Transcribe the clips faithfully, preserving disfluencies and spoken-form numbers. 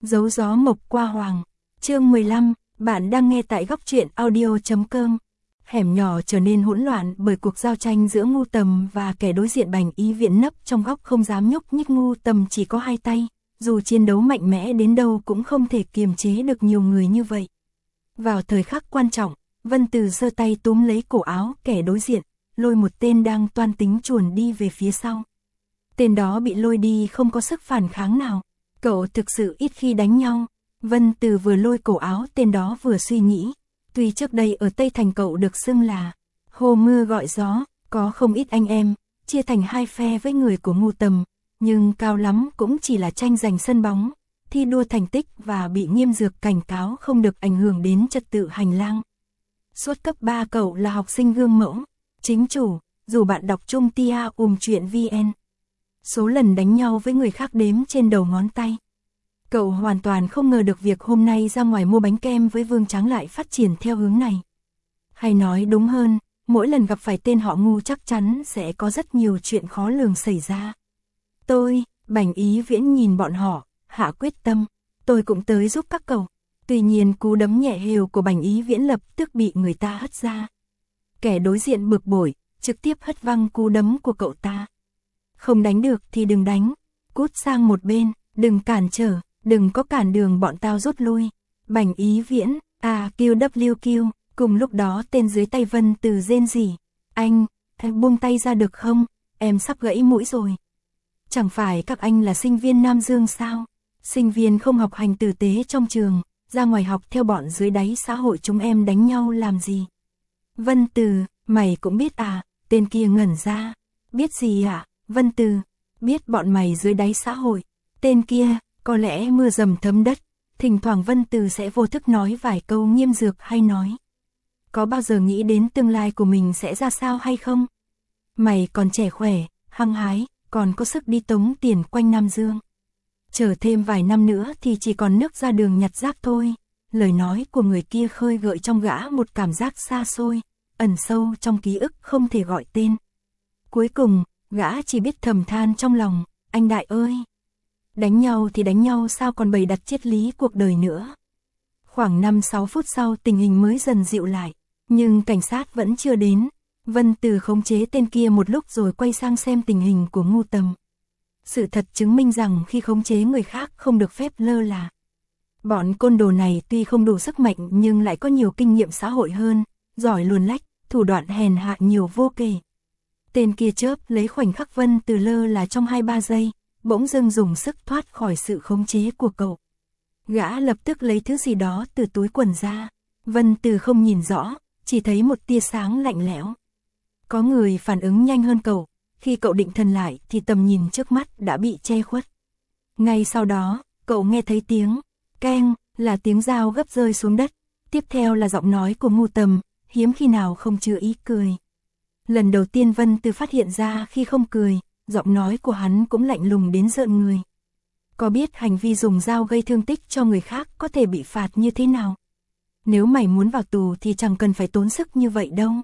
Dấu gió mộc qua hoàng. Chương mười lăm, bạn đang nghe tại góc truyện audio chấm com. Hẻm nhỏ trở nên hỗn loạn bởi cuộc giao tranh giữa Ngu Tầm và kẻ đối diện. Bành Ý Viễn nấp trong góc không dám nhúc nhích. Ngu Tầm chỉ có hai tay, dù chiến đấu mạnh mẽ đến đâu cũng không thể kiềm chế được nhiều người như vậy. Vào thời khắc quan trọng, Vân Từ giơ tay túm lấy cổ áo kẻ đối diện, lôi một tên đang toan tính chuồn đi về phía sau. Tên đó bị lôi đi không có sức phản kháng nào. Cậu thực sự ít khi đánh nhau. Vân Từ vừa lôi cổ áo tên đó vừa suy nghĩ. Tuy trước đây ở Tây Thành cậu được xưng là hồ mưa gọi gió, có không ít anh em, chia thành hai phe với người của Ngu Tầm, nhưng cao lắm cũng chỉ là tranh giành sân bóng, thi đua thành tích và bị Nghiêm Dược cảnh cáo không được ảnh hưởng đến trật tự hành lang. Suốt cấp ba cậu là học sinh gương mẫu, chính chủ, dù bạn đọc chung tia ùm chuyện vn. Số lần đánh nhau với người khác đếm trên đầu ngón tay. Cậu hoàn toàn không ngờ được việc hôm nay ra ngoài mua bánh kem với Vương Tráng lại phát triển theo hướng này. Hay nói đúng hơn, mỗi lần gặp phải tên họ Ngu chắc chắn sẽ có rất nhiều chuyện khó lường xảy ra. Tôi, Bành Ý Viễn nhìn bọn họ, hạ quyết tâm, tôi cũng tới giúp các cậu. Tuy nhiên cú đấm nhẹ hều của Bành Ý Viễn lập tức bị người ta hất ra. Kẻ đối diện bực bội, trực tiếp hất văng cú đấm của cậu ta. Không đánh được thì đừng đánh, cút sang một bên, đừng cản trở, đừng có cản đường bọn tao rút lui. Bành Ý Viễn, à Q W Q, cùng lúc đó tên dưới tay Vân Từ rên rỉ. Anh, anh buông tay ra được không, em sắp gãy mũi rồi. Chẳng phải các anh là sinh viên Nam Dương sao? Sinh viên không học hành tử tế trong trường, ra ngoài học theo bọn dưới đáy xã hội chúng em đánh nhau làm gì? Vân Từ, mày cũng biết à? Tên kia ngẩn ra. Biết gì ạ? Vân Từ, biết bọn mày dưới đáy xã hội. Tên kia, có lẽ mưa dầm thấm đất, thỉnh thoảng Vân Từ sẽ vô thức nói vài câu Nghiêm Dược hay nói. Có bao giờ nghĩ đến tương lai của mình sẽ ra sao hay không? Mày còn trẻ khỏe, hăng hái, còn có sức đi tống tiền quanh Nam Dương. Chờ thêm vài năm nữa thì chỉ còn nước ra đường nhặt rác thôi. Lời nói của người kia khơi gợi trong gã một cảm giác xa xôi, ẩn sâu trong ký ức không thể gọi tên. Cuối cùng, gã chỉ biết thầm than trong lòng, anh đại ơi! Đánh nhau thì đánh nhau sao còn bày đặt triết lý cuộc đời nữa. Khoảng năm sáu phút sau tình hình mới dần dịu lại, nhưng cảnh sát vẫn chưa đến. Vân Từ khống chế tên kia một lúc rồi quay sang xem tình hình của Ngu Tầm. Sự thật chứng minh rằng khi khống chế người khác không được phép lơ là. Bọn côn đồ này tuy không đủ sức mạnh nhưng lại có nhiều kinh nghiệm xã hội hơn, giỏi luồn lách, thủ đoạn hèn hạ nhiều vô kể. Tên kia chớp lấy khoảnh khắc Vân Từ lơ là trong hai ba giây, bỗng dưng dùng sức thoát khỏi sự khống chế của cậu. Gã lập tức lấy thứ gì đó từ túi quần ra. Vân Từ không nhìn rõ, chỉ thấy một tia sáng lạnh lẽo. Có người phản ứng nhanh hơn cậu, khi cậu định thần lại thì tầm nhìn trước mắt đã bị che khuất. Ngay sau đó, cậu nghe thấy tiếng keng, là tiếng dao gấp rơi xuống đất. Tiếp theo là giọng nói của Ngu Tầm, hiếm khi nào không chứa ý cười. Lần đầu tiên Vân Từ phát hiện ra khi không cười, giọng nói của hắn cũng lạnh lùng đến rợn người. Có biết hành vi dùng dao gây thương tích cho người khác có thể bị phạt như thế nào? Nếu mày muốn vào tù thì chẳng cần phải tốn sức như vậy đâu.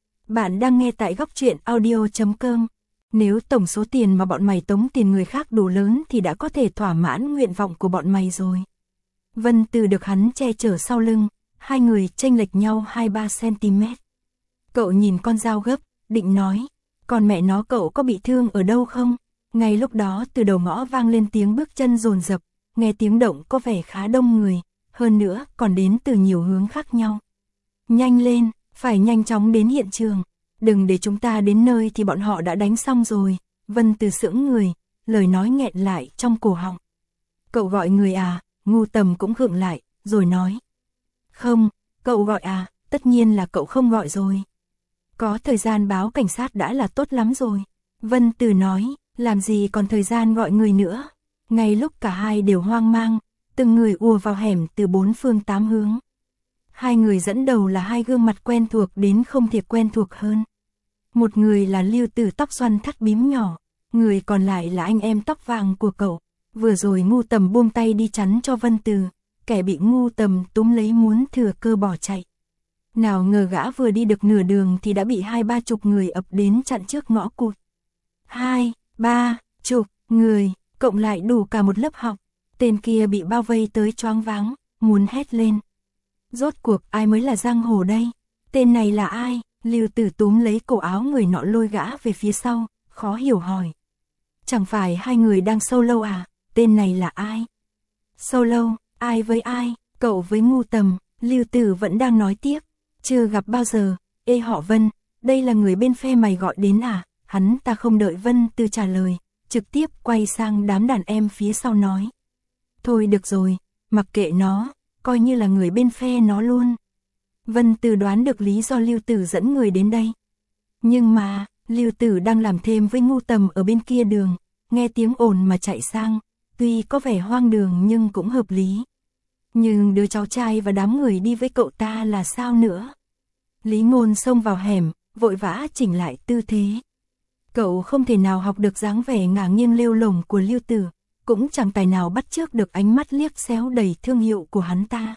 Bạn đang nghe tại góc truyện audio chấm com. Nếu tổng số tiền mà bọn mày tống tiền người khác đủ lớn thì đã có thể thỏa mãn nguyện vọng của bọn mày rồi. Vân Từ được hắn che chở sau lưng, hai người chênh lệch nhau hai ba xăng-ti-mét. Cậu nhìn con dao gấp, định nói, còn mẹ nó cậu có bị thương ở đâu không? Ngay lúc đó từ đầu ngõ vang lên tiếng bước chân dồn dập, nghe tiếng động có vẻ khá đông người, hơn nữa còn đến từ nhiều hướng khác nhau. Nhanh lên, phải nhanh chóng đến hiện trường, đừng để chúng ta đến nơi thì bọn họ đã đánh xong rồi. Vân Từ sững người, lời nói nghẹn lại trong cổ họng. Cậu gọi người à? Ngu Tầm cũng gượng lại, rồi nói. Không, cậu gọi à, tất nhiên là cậu không gọi rồi. Có thời gian báo cảnh sát đã là tốt lắm rồi. Vân Từ nói, làm gì còn thời gian gọi người nữa. Ngay lúc cả hai đều hoang mang, từng người ùa vào hẻm từ bốn phương tám hướng. Hai người dẫn đầu là hai gương mặt quen thuộc đến không thể quen thuộc hơn. Một người là Lưu Tử tóc xoăn thắt bím nhỏ, người còn lại là anh em tóc vàng của cậu. Vừa rồi Ngu Tầm buông tay đi chắn cho Vân Từ, kẻ bị Ngu Tầm túm lấy muốn thừa cơ bỏ chạy. Nào ngờ gã vừa đi được nửa đường thì đã bị hai ba chục người ập đến chặn trước ngõ cụt. Hai, ba, chục người, cộng lại đủ cả một lớp học. Tên kia bị bao vây tới choáng váng, muốn hét lên. Rốt cuộc ai mới là giang hồ đây? Tên này là ai? Lưu Tử túm lấy cổ áo người nọ lôi gã về phía sau, khó hiểu hỏi. Chẳng phải hai người đang solo à? Tên này là ai? Solo, ai với ai? Cậu với Ngu Tầm. Lưu Tử vẫn đang nói tiếp. Chưa gặp bao giờ. Ê họ Vân, đây là người bên phe mày gọi đến à? Hắn ta không đợi Vân Từ trả lời, trực tiếp quay sang đám đàn em phía sau nói. Thôi được rồi, mặc kệ nó, coi như là người bên phe nó luôn. Vân Từ đoán được lý do Lưu Tử dẫn người đến đây. Nhưng mà, Lưu Tử đang làm thêm với Ngu Tầm ở bên kia đường, nghe tiếng ồn mà chạy sang, tuy có vẻ hoang đường nhưng cũng hợp lý. Nhưng đứa cháu trai và đám người đi với cậu ta là sao nữa? Lý Ngôn xông vào hẻm, vội vã chỉnh lại tư thế. Cậu không thể nào học được dáng vẻ ngả nghiêng lêu lổng của Lưu Tử, cũng chẳng tài nào bắt chước được ánh mắt liếc xéo đầy thương hiệu của hắn ta.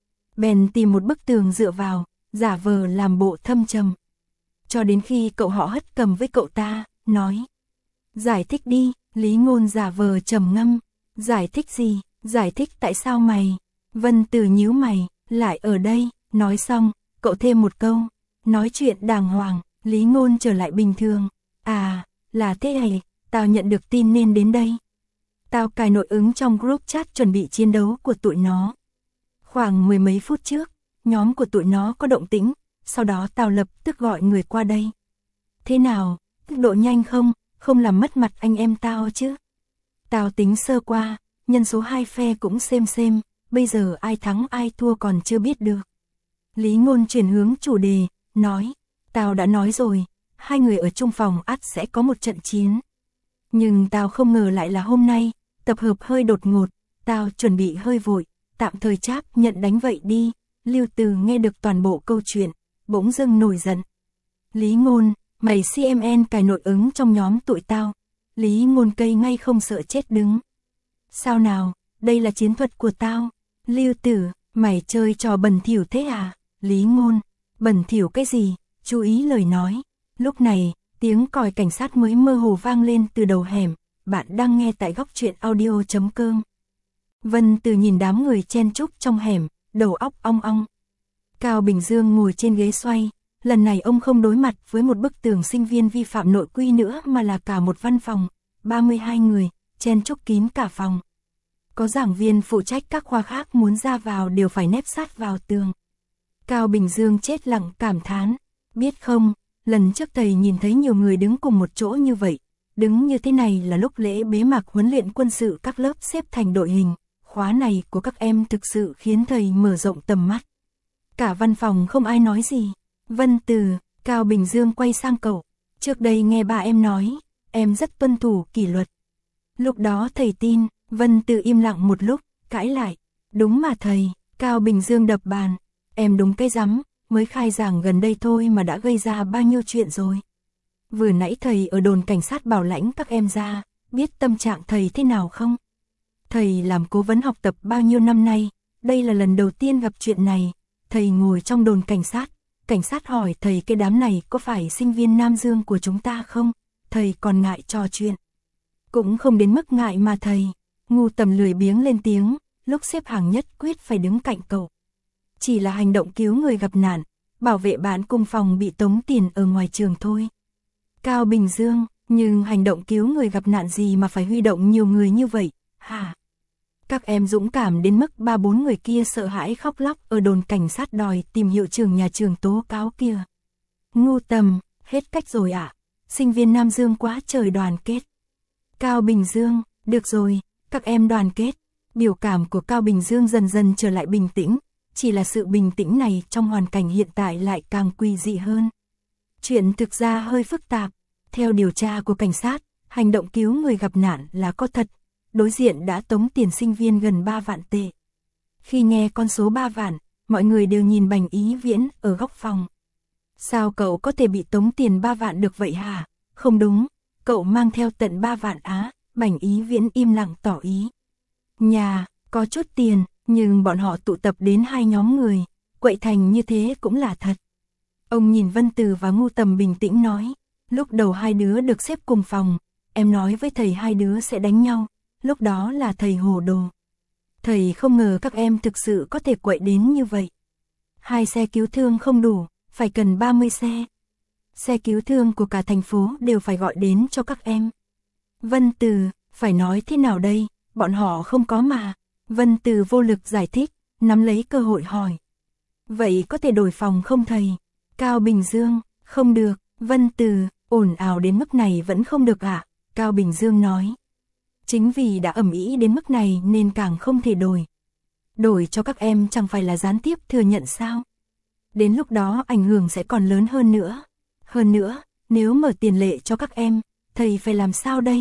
Bèn tìm một bức tường dựa vào, giả vờ làm bộ thâm trầm. Cho đến khi cậu họ hất cầm với cậu ta, nói. Giải thích đi, Lý Ngôn giả vờ trầm ngâm. Giải thích gì? Giải thích tại sao mày? Vân Từ nhíu mày, lại ở đây, nói xong, cậu thêm một câu. Nói chuyện đàng hoàng, Lý Ngôn trở lại bình thường. À, là thế này, tao nhận được tin nên đến đây. Tao cài nội ứng trong group chat chuẩn bị chiến đấu của tụi nó. Khoảng mười mấy phút trước, nhóm của tụi nó có động tĩnh, sau đó tao lập tức gọi người qua đây. Thế nào, tốc độ nhanh không, không làm mất mặt anh em tao chứ? Tao tính sơ qua, nhân số hai phe cũng xem xem, bây giờ ai thắng ai thua còn chưa biết được. Lý Ngôn chuyển hướng chủ đề, nói, tao đã nói rồi, hai người ở chung phòng ắt sẽ có một trận chiến. Nhưng tao không ngờ lại là hôm nay, tập hợp hơi đột ngột, tao chuẩn bị hơi vội, tạm thời cháp nhận đánh vậy đi. Lưu Từ nghe được toàn bộ câu chuyện, bỗng dưng nổi giận. Lý Ngôn, mày xê em en cài nội ứng trong nhóm tụi tao. Lý Ngôn cây ngay không sợ chết đứng. Sao nào, đây là chiến thuật của tao. Lưu Tử, mày chơi trò bẩn thỉu thế à? Lý Ngôn, bẩn thỉu cái gì? Chú ý lời nói. Lúc này, tiếng còi cảnh sát mới mơ hồ vang lên từ đầu hẻm. Bạn đang nghe tại góc truyện audio chấm com. Vân Từ nhìn đám người chen chúc trong hẻm, đầu óc ong ong. Cao Bình Dương ngồi trên ghế xoay, lần này ông không đối mặt với một bức tường sinh viên vi phạm nội quy nữa mà là cả một văn phòng, ba mươi hai người, chen chúc kín cả phòng. Có giảng viên phụ trách các khoa khác muốn ra vào đều phải nép sát vào tường. Cao Bình Dương chết lặng cảm thán, biết không, lần trước thầy nhìn thấy nhiều người đứng cùng một chỗ như vậy, đứng như thế này là lúc lễ bế mạc huấn luyện quân sự các lớp xếp thành đội hình, khóa này của các em thực sự khiến thầy mở rộng tầm mắt. Cả văn phòng không ai nói gì. Vân Từ, Cao Bình Dương quay sang cậu, trước đây nghe ba em nói, em rất tuân thủ kỷ luật. Lúc đó thầy tin. Vân Từ im lặng một lúc, cãi lại. Đúng mà thầy, Cao Bình Dương đập bàn. Em đúng cái rắm, mới khai giảng gần đây thôi mà đã gây ra bao nhiêu chuyện rồi. Vừa nãy thầy ở đồn cảnh sát bảo lãnh các em ra, biết tâm trạng thầy thế nào không? Thầy làm cố vấn học tập bao nhiêu năm nay, đây là lần đầu tiên gặp chuyện này. Thầy ngồi trong đồn cảnh sát, cảnh sát hỏi thầy cái đám này có phải sinh viên Nam Dương của chúng ta không? Thầy còn ngại trò chuyện. Cũng không đến mức ngại mà thầy. Ngu Tầm lười biếng lên tiếng, lúc xếp hàng nhất quyết phải đứng cạnh cậu. Chỉ là hành động cứu người gặp nạn, bảo vệ bạn cùng phòng bị tống tiền ở ngoài trường thôi. Cao Bình Dương, nhưng hành động cứu người gặp nạn gì mà phải huy động nhiều người như vậy, hả? Các em dũng cảm đến mức ba bốn người kia sợ hãi khóc lóc ở đồn cảnh sát đòi tìm hiệu trưởng nhà trường tố cáo kia. Ngu Tầm, hết cách rồi ạ. À? Sinh viên Nam Dương quá trời đoàn kết. Cao Bình Dương, được rồi, các em đoàn kết. Biểu cảm của Cao Bình Dương dần dần trở lại bình tĩnh, chỉ là sự bình tĩnh này trong hoàn cảnh hiện tại lại càng quỷ dị hơn. Chuyện thực ra hơi phức tạp. Theo điều tra của cảnh sát, hành động cứu người gặp nạn là có thật. Đối diện đã tống tiền sinh viên gần ba vạn tệ. Khi nghe con số ba vạn, mọi người đều nhìn Bành Ý Viễn ở góc phòng. Sao cậu có thể bị tống tiền ba vạn được vậy hả? Không đúng, cậu mang theo tận ba vạn á. Bành Ý Viễn im lặng tỏ ý. Nhà, có chút tiền, nhưng bọn họ tụ tập đến hai nhóm người, quậy thành như thế cũng là thật. Ông nhìn Vân Từ và Ngu Tầm bình tĩnh nói, lúc đầu hai đứa được xếp cùng phòng, em nói với thầy hai đứa sẽ đánh nhau, lúc đó là thầy hồ đồ. Thầy không ngờ các em thực sự có thể quậy đến như vậy. Hai xe cứu thương không đủ, phải cần ba mươi xe. Xe cứu thương của cả thành phố đều phải gọi đến cho các em. Vân Từ, phải nói thế nào đây, bọn họ không có mà. Vân Từ vô lực giải thích, nắm lấy cơ hội hỏi. Vậy có thể đổi phòng không thầy? Cao Bình Dương, không được. Vân Từ, ồn ào đến mức này vẫn không được ạ? À? Cao Bình Dương nói. Chính vì đã ầm ĩ đến mức này nên càng không thể đổi. Đổi cho các em chẳng phải là gián tiếp thừa nhận sao? Đến lúc đó ảnh hưởng sẽ còn lớn hơn nữa. Hơn nữa, nếu mở tiền lệ cho các em, thầy phải làm sao đây?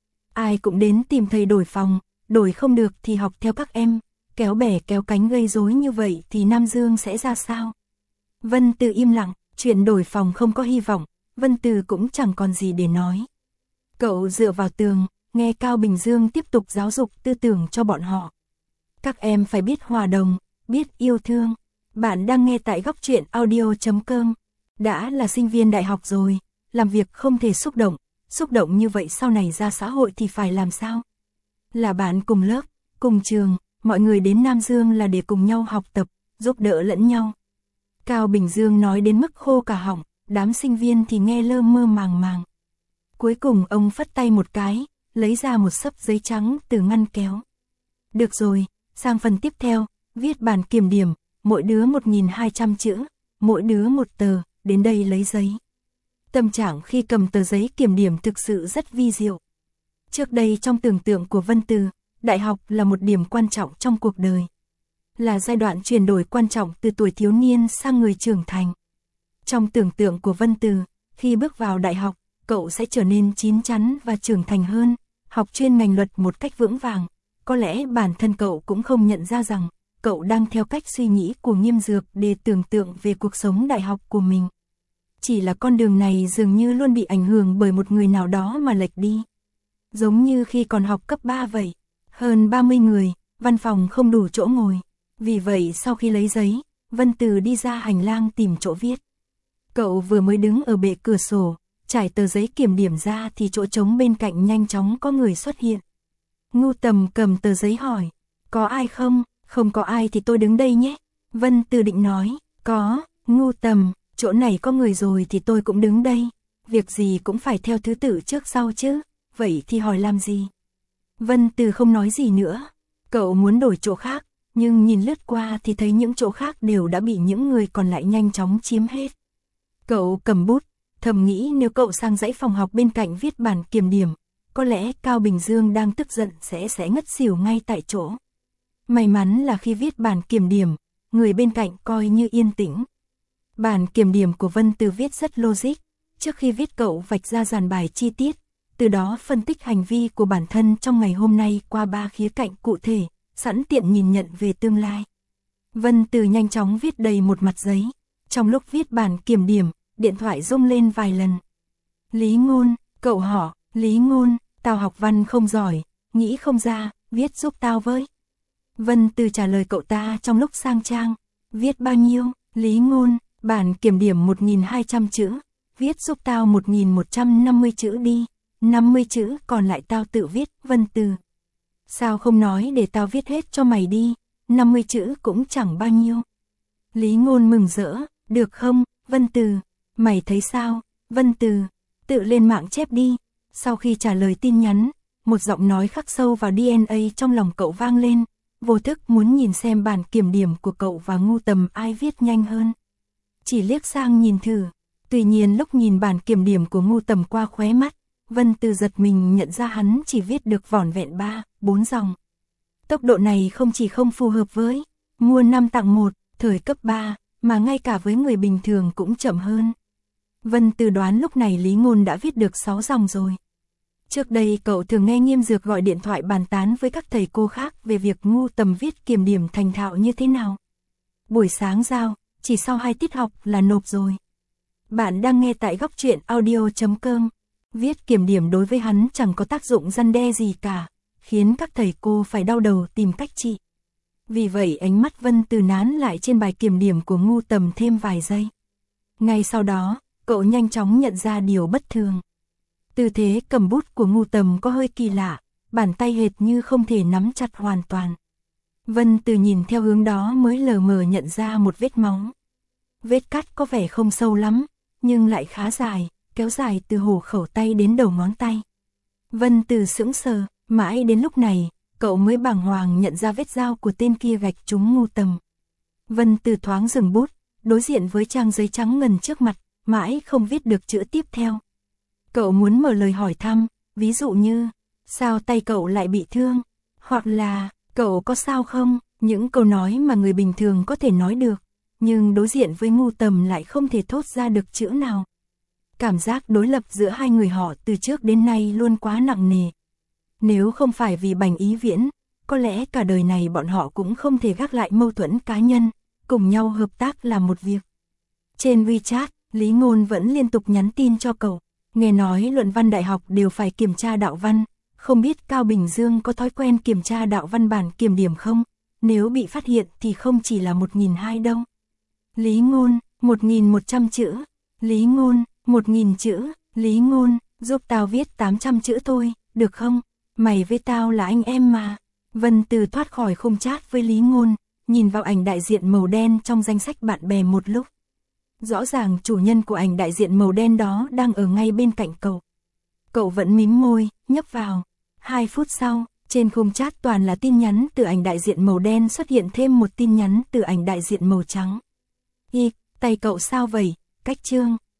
Ai cũng đến tìm thầy đổi phòng, đổi không được thì học theo các em, kéo bè kéo cánh gây rối như vậy thì Nam Dương sẽ ra sao? Vân Từ im lặng, chuyện đổi phòng không có hy vọng, Vân Từ cũng chẳng còn gì để nói. Cậu dựa vào tường, nghe Cao Bình Dương tiếp tục giáo dục tư tưởng cho bọn họ. Các em phải biết hòa đồng, biết yêu thương. Bạn đang nghe tại góc truyện audio chấm com. Đã là sinh viên đại học rồi, làm việc không thể xúc động, xúc động như vậy sau này ra xã hội thì phải làm sao? Là bạn cùng lớp, cùng trường, mọi người đến Nam Dương là để cùng nhau học tập, giúp đỡ lẫn nhau. Cao Bình Dương nói đến mức khô cả họng, đám sinh viên thì nghe lơ mơ màng màng. Cuối cùng ông phất tay một cái, lấy ra một xấp giấy trắng từ ngăn kéo. Được rồi, sang phần tiếp theo, viết bản kiểm điểm, mỗi đứa một nghìn hai trăm chữ, mỗi đứa một tờ, đến đây lấy giấy. Tâm trạng khi cầm tờ giấy kiểm điểm thực sự rất vi diệu. Trước đây trong tưởng tượng của Vân Từ, đại học là một điểm quan trọng trong cuộc đời. Là giai đoạn chuyển đổi quan trọng từ tuổi thiếu niên sang người trưởng thành. Trong tưởng tượng của Vân Từ, khi bước vào đại học, cậu sẽ trở nên chín chắn và trưởng thành hơn, học chuyên ngành luật một cách vững vàng. Có lẽ bản thân cậu cũng không nhận ra rằng, cậu đang theo cách suy nghĩ của Nghiêm Dược để tưởng tượng về cuộc sống đại học của mình. Chỉ là con đường này dường như luôn bị ảnh hưởng bởi một người nào đó mà lệch đi. Giống như khi còn học cấp ba vậy, hơn ba mươi người, văn phòng không đủ chỗ ngồi. Vì vậy sau khi lấy giấy, Vân Từ đi ra hành lang tìm chỗ viết. Cậu vừa mới đứng ở bệ cửa sổ, trải tờ giấy kiểm điểm ra thì chỗ trống bên cạnh nhanh chóng có người xuất hiện. Ngu Tầm cầm tờ giấy hỏi, có ai không? Không có ai thì tôi đứng đây nhé. Vân Từ định nói, có, Ngu Tầm, chỗ này có người rồi thì tôi cũng đứng đây. Việc gì cũng phải theo thứ tự trước sau chứ, vậy thì hỏi làm gì? Vân Từ không nói gì nữa, cậu muốn đổi chỗ khác, nhưng nhìn lướt qua thì thấy những chỗ khác đều đã bị những người còn lại nhanh chóng chiếm hết. Cậu cầm bút, thầm nghĩ nếu cậu sang dãy phòng học bên cạnh viết bản kiểm điểm, có lẽ Cao Bình Dương đang tức giận sẽ sẽ ngất xỉu ngay tại chỗ. May mắn là khi viết bản kiểm điểm, người bên cạnh coi như yên tĩnh. Bản kiểm điểm của Vân Từ viết rất logic, trước khi viết cậu vạch ra dàn bài chi tiết, từ đó phân tích hành vi của bản thân trong ngày hôm nay qua ba khía cạnh cụ thể, sẵn tiện nhìn nhận về tương lai. Vân Từ nhanh chóng viết đầy một mặt giấy, trong lúc viết bản kiểm điểm, điện thoại rung lên vài lần. Lý Ngôn, cậu họ, Lý Ngôn, tao học văn không giỏi, nghĩ không ra, viết giúp tao với. Vân Từ trả lời cậu ta trong lúc sang trang, viết bao nhiêu? Lý Ngôn, bản kiểm điểm một nghìn hai trăm chữ, viết giúp tao một nghìn một trăm năm mươi chữ đi, năm mươi chữ còn lại tao tự viết. Vân Từ, sao không nói để tao viết hết cho mày đi, năm mươi chữ cũng chẳng bao nhiêu. Lý Ngôn mừng rỡ, được không, Vân Từ, mày thấy sao? Vân Từ, tự lên mạng chép đi. Sau khi trả lời tin nhắn, một giọng nói khắc sâu vào đê en a trong lòng cậu vang lên, vô thức muốn nhìn xem bản kiểm điểm của cậu và Ngu Tầm ai viết nhanh hơn. Chỉ liếc sang nhìn thử, tuy nhiên lúc nhìn bản kiểm điểm của Ngu Tầm qua khóe mắt, Vân Từ giật mình nhận ra hắn chỉ viết được vỏn vẹn ba, bốn dòng. Tốc độ này không chỉ không phù hợp với mua năm tặng một, thời cấp ba, mà ngay cả với người bình thường cũng chậm hơn. Vân Từ đoán lúc này Lý Ngôn đã viết được sáu dòng rồi. Trước đây cậu thường nghe Nghiêm Dược gọi điện thoại bàn tán với các thầy cô khác về việc Ngu Tầm viết kiểm điểm thành thạo như thế nào. Buổi sáng giao, chỉ sau hai tiết học là nộp rồi. Bạn đang nghe tại góc truyện audio chấm com. Viết kiểm điểm đối với hắn chẳng có tác dụng răn đe gì cả, khiến các thầy cô phải đau đầu tìm cách trị. Vì vậy ánh mắt Vân Từ nán lại trên bài kiểm điểm của Ngu Tầm thêm vài giây. Ngay sau đó, cậu nhanh chóng nhận ra điều bất thường. Tư thế cầm bút của Ngu Tầm có hơi kỳ lạ, bàn tay hệt như không thể nắm chặt hoàn toàn. Vân Từ nhìn theo hướng đó mới lờ mờ nhận ra một vết máu. Vết cắt có vẻ không sâu lắm, nhưng lại khá dài, kéo dài từ hổ khẩu tay đến đầu ngón tay. Vân Từ sững sờ, mãi đến lúc này, cậu mới bàng hoàng nhận ra vết dao của tên kia gạch trúng Ngô Tầm. Vân Từ thoáng dừng bút, đối diện với trang giấy trắng ngần trước mặt, mãi không viết được chữ tiếp theo. Cậu muốn mở lời hỏi thăm, ví dụ như, sao tay cậu lại bị thương? Hoặc là, cậu có sao không? Những câu nói mà người bình thường có thể nói được, nhưng đối diện với Ngô Tầm lại không thể thốt ra được chữ nào. Cảm giác đối lập giữa hai người họ từ trước đến nay luôn quá nặng nề. Nếu không phải vì Bành Ý Viễn, có lẽ cả đời này bọn họ cũng không thể gác lại mâu thuẫn cá nhân, cùng nhau hợp tác làm một việc. Trên WeChat, Lý Ngôn vẫn liên tục nhắn tin cho cậu, nghe nói luận văn đại học đều phải kiểm tra đạo văn, không biết Cao Bình Dương có thói quen kiểm tra đạo văn bản kiểm điểm không, nếu bị phát hiện thì không chỉ là một nghìn hai đâu. Lý Ngôn, một nghìn một trăm chữ, Lý Ngôn, một nghìn chữ, Lý Ngôn, giúp tao viết tám trăm chữ thôi, được không? Mày với tao là anh em mà. Vân Từ thoát khỏi khung chat với Lý Ngôn, nhìn vào ảnh đại diện màu đen trong danh sách bạn bè một lúc. Rõ ràng chủ nhân của ảnh đại diện màu đen đó đang ở ngay bên cạnh cậu. Cậu vẫn mím môi, nhấp vào. Hai phút sau, trên khung chat toàn là tin nhắn từ ảnh đại diện màu đen xuất hiện thêm một tin nhắn từ ảnh đại diện màu trắng. Y, tay cậu sao vậy? Cách chương.